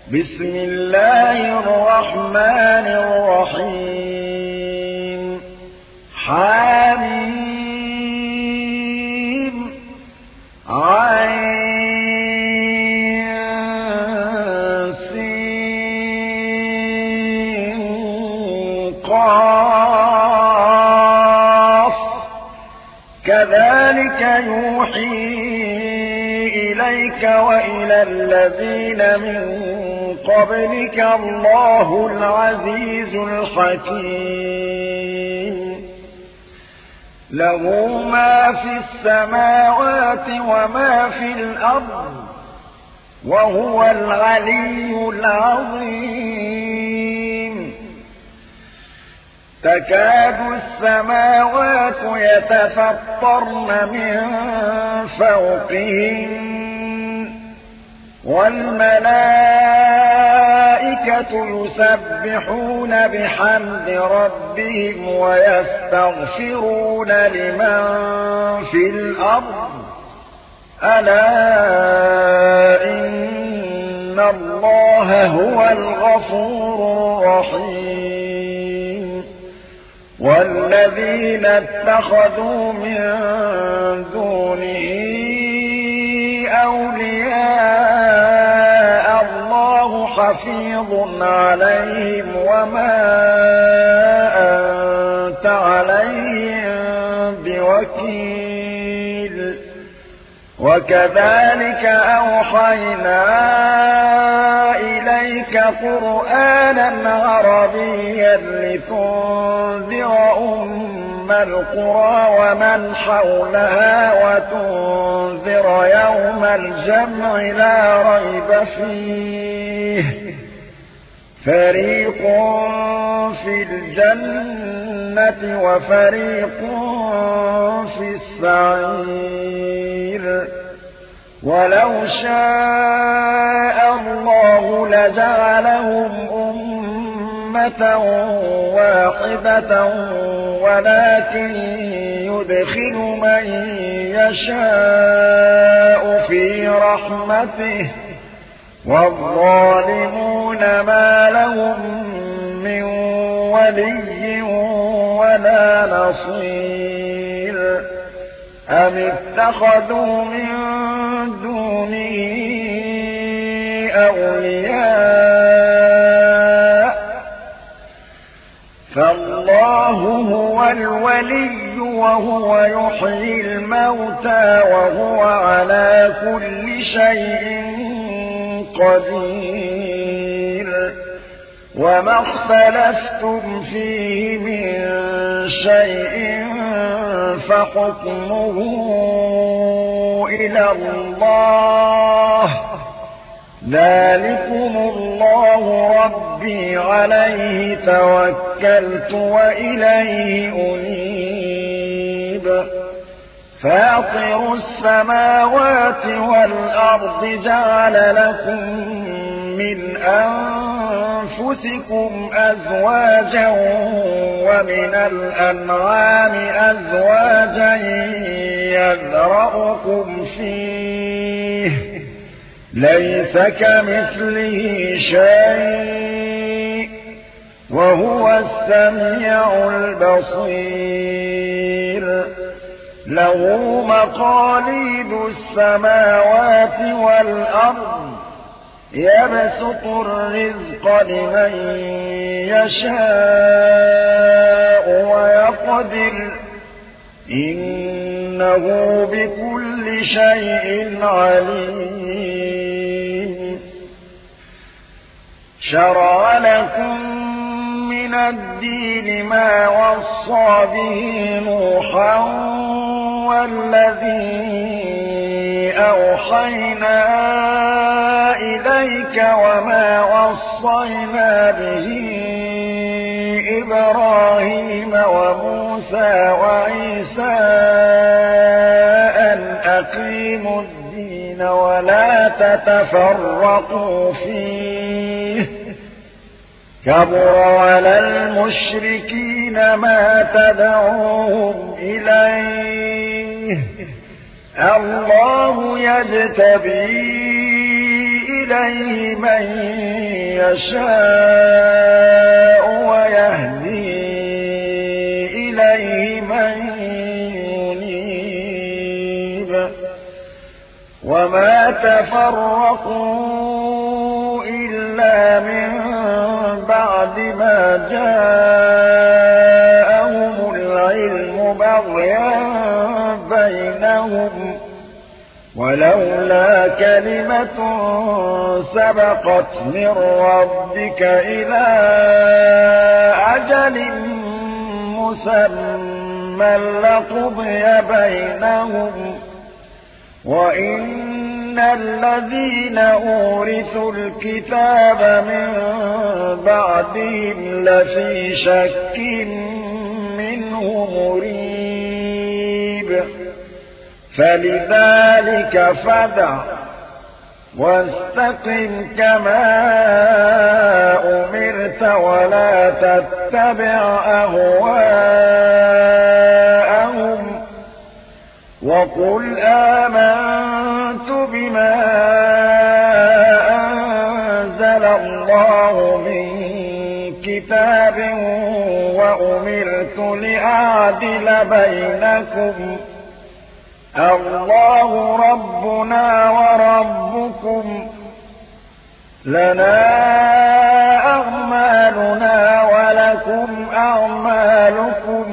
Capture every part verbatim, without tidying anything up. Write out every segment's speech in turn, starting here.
بسم الله الرحمن الرحيم حميم عين سين قاف كذلك يوحي إليك وإلى الذين من قبلك الله العزيز الحكيم له ما في السماوات وما في الأرض وهو العلي العظيم تكاد السماوات يتفطرن من فوقهن والملائكة يسبحون بحمد ربهم ويستغفرون لمن في الأرض ألا إن الله هو الغفور الرحيم والذين اتخذوا من دونه أولياء الله حفيظ عليهم وما أنت عليهم بوكيل وكذلك أوحينا إليك قرآنا عربيا لتنذر أم القرى ومن حولها وتنذر يوم الجمع لا ريب فيه فريق في الجنة وفريق في السعير ولو شاء الله لجعلهم أمة واحدة ولكن يدخل من يشاء في رحمته والظالمون ما لهم من ولي ولا نصير أم اتخذوا من دونه أولياء فالله هو الولي وهو يحيي الموتى وهو على كل شيء قدير وما اختلفتم فيه من شيء فحكمه إلى الله ذلكم الله ربي عليه توكلت وإليه أنيب فاطر السماوات والأرض جعل لكم من أنفسكم أزواجا ومن الأنعام أزواجا يذرأكم فيه ليس كمثله شيء وهو السميع البصير له مقاليد السماوات والأرض يبسط الرزق لمن يشاء ويقدر إنه بكل شيء عليم شرع لكم من الدين ما وصى به نوحا والذي أوحينا إليك وما وصينا به إبراهيم وموسى وعيسى أن أقيموا الدين ولا تتفرقوا فيه كبر على المشركين ما تدعوهم إليه الله يجتبي إليه من يشاء ويهدي إليه من ينيب وما تفرقوا إلا من بعد ما جاءهم العلم بغيا بينهم ولولا كلمة سبقت من ربك إلى أجل مسمى لقضي بينهم وإن الذين أورثوا الكتاب من بعدهم لفي شك منه مريب فلذلك فادع واستقم كما أمرت ولا تتبع أهواءهم وقل آمنت بما أنزل الله من كتاب وأمرت لأعدل بينكم الله ربنا وربكم لنا أعمالنا ولكم أعمالكم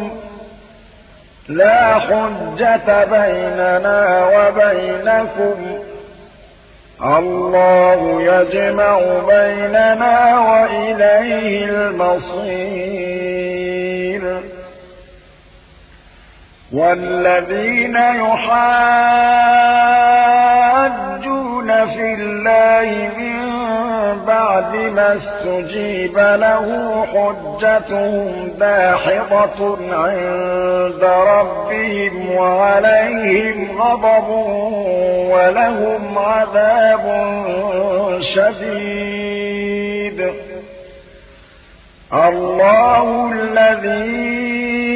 لا حجة بيننا وبينكم الله يجمع بيننا وإليه المصير والذين يحاجون في الله من بعد ما استجيب له حجتهم داحضة عند ربهم وعليهم غضب ولهم عذاب شديد الله الذي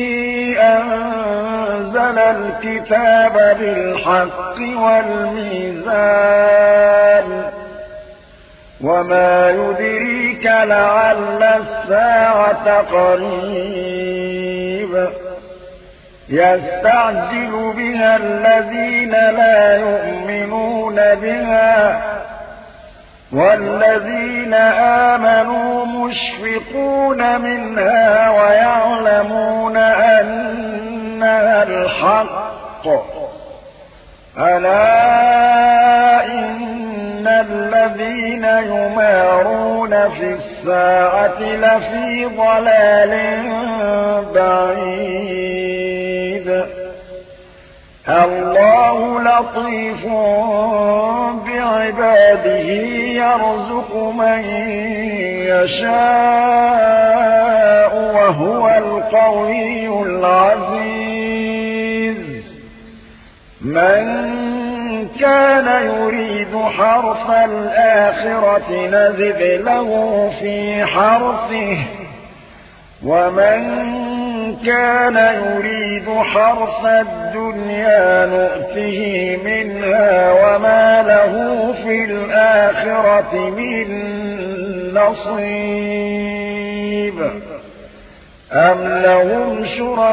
أنزل الكتاب بالحق والميزان وما يدريك لعل الساعة قريب يستعجل بها الذين لا يؤمنون بها والذين آمنوا مشفقون منها ويعلمون أنها الحق ألا إن الذين يمارون في الساعة لفي ضلال بعيد الله لطيف بعباده يرزق من يشاء وهو القوي العزيز من كان يريد حرث الآخرة نزد له في حرثه ومن كان يريد حرث الدنيا نؤته منها وما له في الآخرة من نصيب أم لهم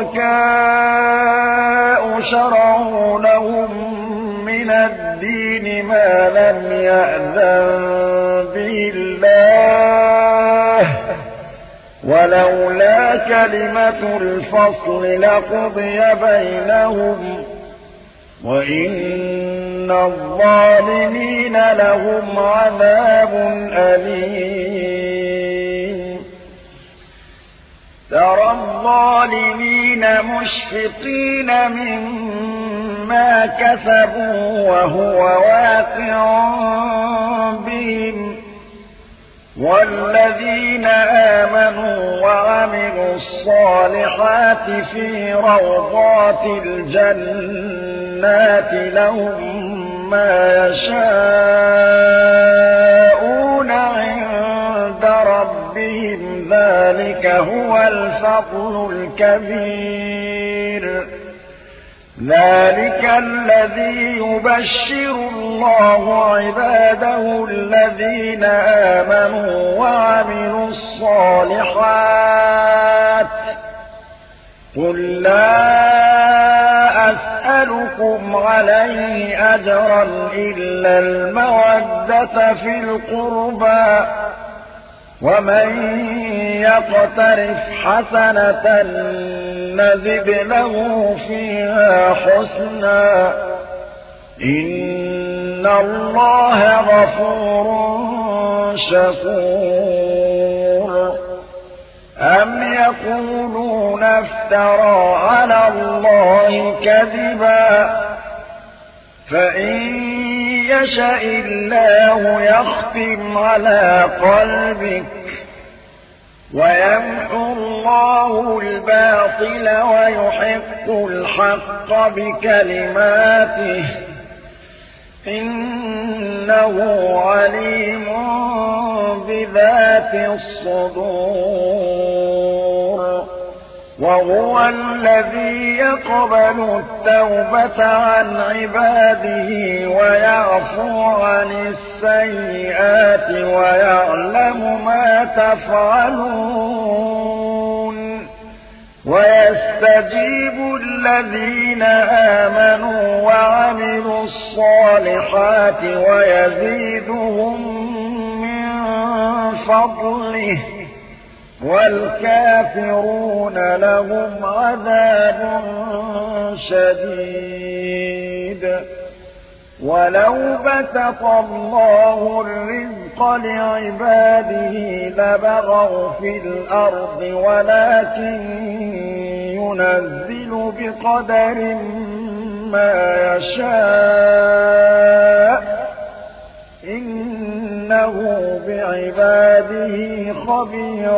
شركاء شرعوا لهم من الدين ما لم يأذن به الله ولولا كلمة الفصل لقضي بينهم وإن الظالمين لهم عذاب أليم ترى الظالمين مشفقين مما كسبوا وهو واقع بهم والذين آمنوا وعملوا الصالحات في روضات الجنات لهم ما يشاءون عند ربهم ذلك هو الفضل الكبير ذلك الذي يبشر الله عباده الذين آمنوا وعملوا الصالحات قل لا أسألكم عليه أجرا إلا المودة في القربى ومن يقترف حسنة نزد له فيها حسنا إن الله غفور شكور أم يقولون افترى على الله كذبا فإن يشاء الله يختم على قلبك ويمحو الله الباطل ويحق الحق بكلماته إنه عليم بذات الصدور وهو الذي يقبل التوبة عن عباده ويعفو عن السيئات ويعلم ما تفعلون ويستجيب الذين آمنوا وعملوا الصالحات ويزيدهم من فضله والكافرون لهم عذاب شديد ولو بسط الله الرزق لعباده لبغوا في الأرض ولكن ينزل بقدر ما يشاء إنه بعباده خبير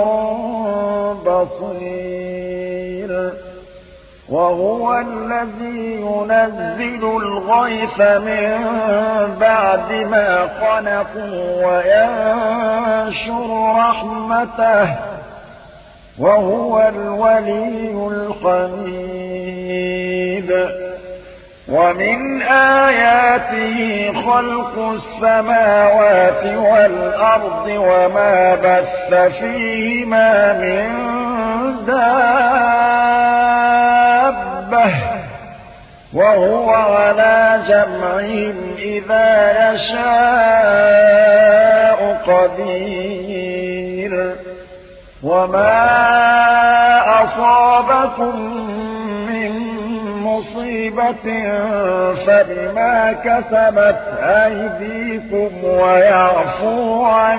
بصير وهو الذي ينزل الغيث من بعد ما قنطوا وينشر رحمته وهو الولي الحميد ومن آياته خلق السماوات والأرض وما بث فيهما من دابة وهو على جمعهم إذا يشاء قدير وما أصابكم من مصيبة فبما كسبت أيديكم ويعفو عن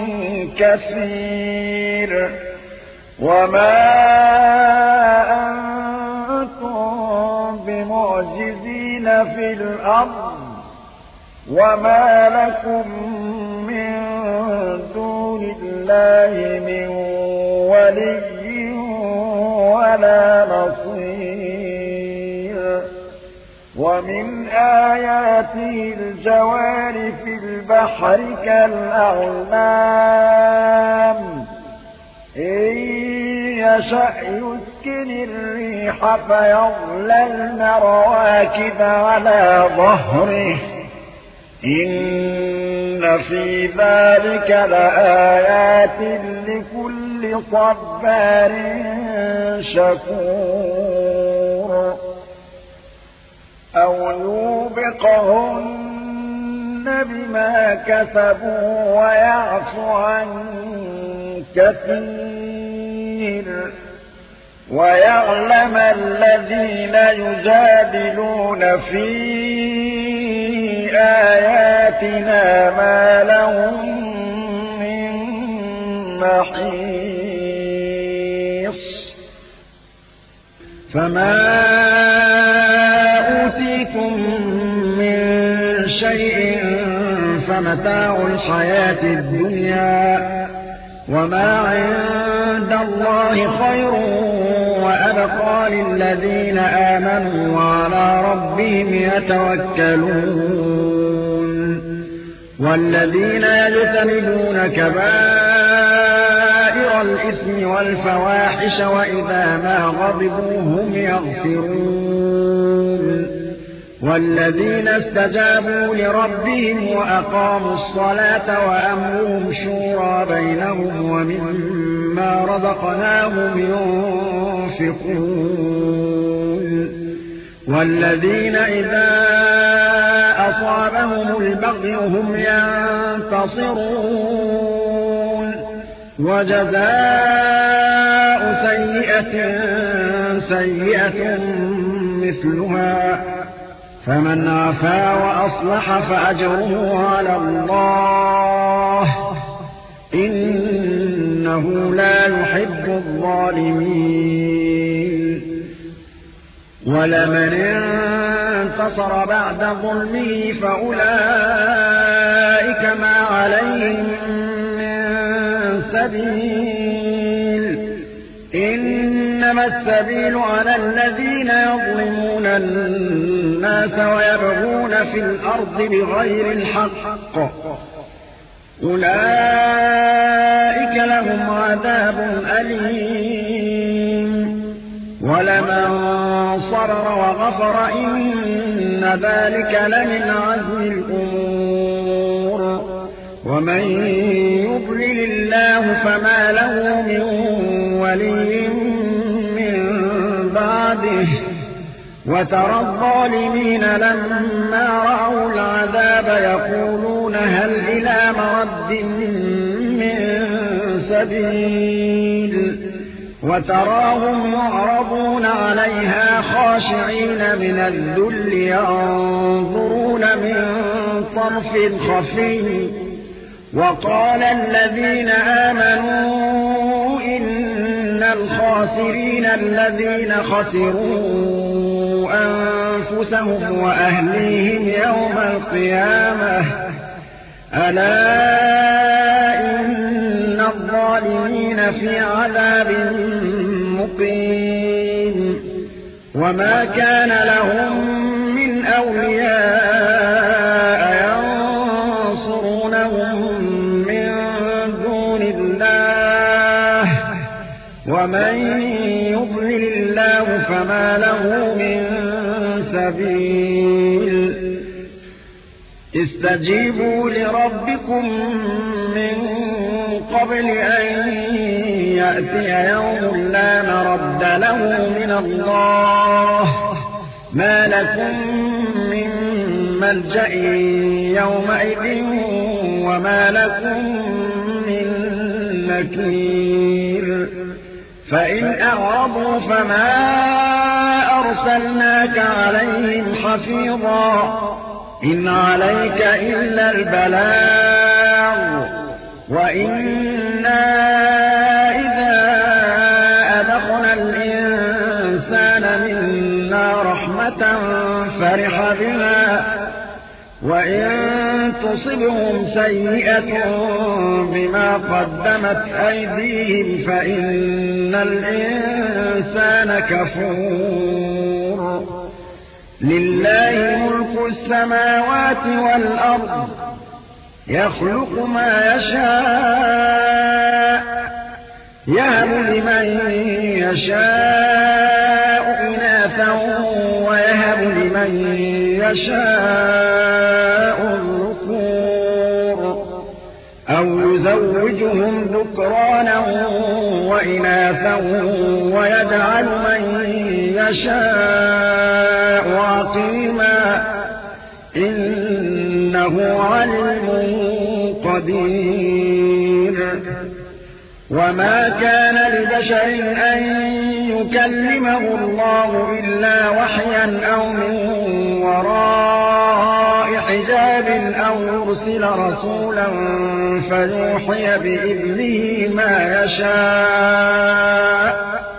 كثير وما أنتم بمعجزين في الأرض وما لكم من دون الله من ولي ولا نصير ومن آياته الجوار في البحر كالأعلام إن يشأ يسكن الريح فيظللن رواكد على ظهره إن في ذلك لآيات لكل صبار شكور أو يوبقهن بما كسبوا ويعفو عن كثير ويعلم الذين يجادلون في آياتنا ما لهم من محيص فما أوتيكم من شيء فمتاع الحياة الدنيا وما عند الله خير وأبقى للذين آمنوا وعلى ربهم يتوكلون والذين يجتنبون كبائر الإثم والفواحش وإذا ما غضبوا هم يغفرون والذين استجابوا لربهم وأقاموا الصلاة وأمرهم شورى بينهم ومما رزقناهم ينفقون والذين إذا أصابهم البغي هم ينتصرون وجزاء سيئة سيئة مثلها فمن عفا وأصلح فأجره على الله إنه لا يحب الظالمين ولمن انتصر بعد ظلمه فأولئك ما عليهم من سبيل إنما السبيل على الذين يظلمون الناس ويبغون في الأرض بغير الحق أولئك لهم عذاب أليم ولمن صبر وغفر إن ذلك لمن عزم الأمور ومن يضلل الله فما له من ولي من بعده وترى الظالمين لما رأوا العذاب يقولون هل إلى مرد من سبيل وتراهم يعرضون عليها خاشعين من الذل ينظرون من طرف خفي وقال الذين آمنوا إن الخاسرين الذين خسروا أنفسهم وأهليهم يوم القيامة ألا إن الظالمين في عذاب مقيم وما كان لهم من أولياء ينصرونهم من دون الله ومن يضلل الله فما له من سبيل استجيبوا لربكم من قبل أن يأتي يوم لا مرد له من الله ما لكم من ملجأ يومئذ وما لكم من نكير فإن أعرضوا فما أرسلناك عليهم حفيظا إن عليك إلا البلاغ وإنا إذا أذقنا الإنسان منا رحمة فرح بها وإن تصبهم سيئة بما قدمت أيديهم فإن الإنسان كفور لله ملك السماوات والأرض يخلق ما يشاء يهب لمن يشاء إناثا ويهب لمن يشاء الذكور أو يزوجهم ذكرانا وإناثا ويجعل من يشاء عقيما إنه عليم قدير وما كان لبشر أن يكلمه الله إلا وحيا أو من وراء حجاب أو يرسل رسولا فيوحي بإذنه ما يشاء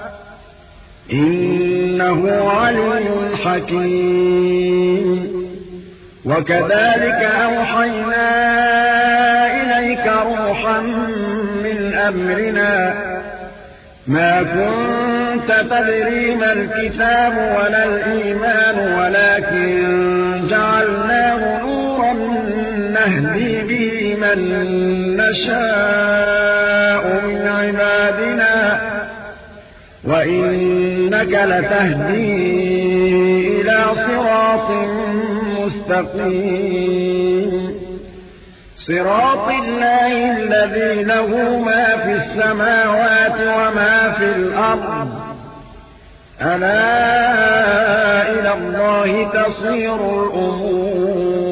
إنه عليم حكيم وكذلك أوحينا إليك روحا من أمرنا ما كنت تدري ما الكتاب ولا الإيمان ولكن جعلناه نورا نهدي به من نشاء من عبادنا وإنك لتهدي إلى إلى صراط مستقيم صراط الله الذي له ما في السماوات وما في الأرض ألا إلى الله تصير الأمور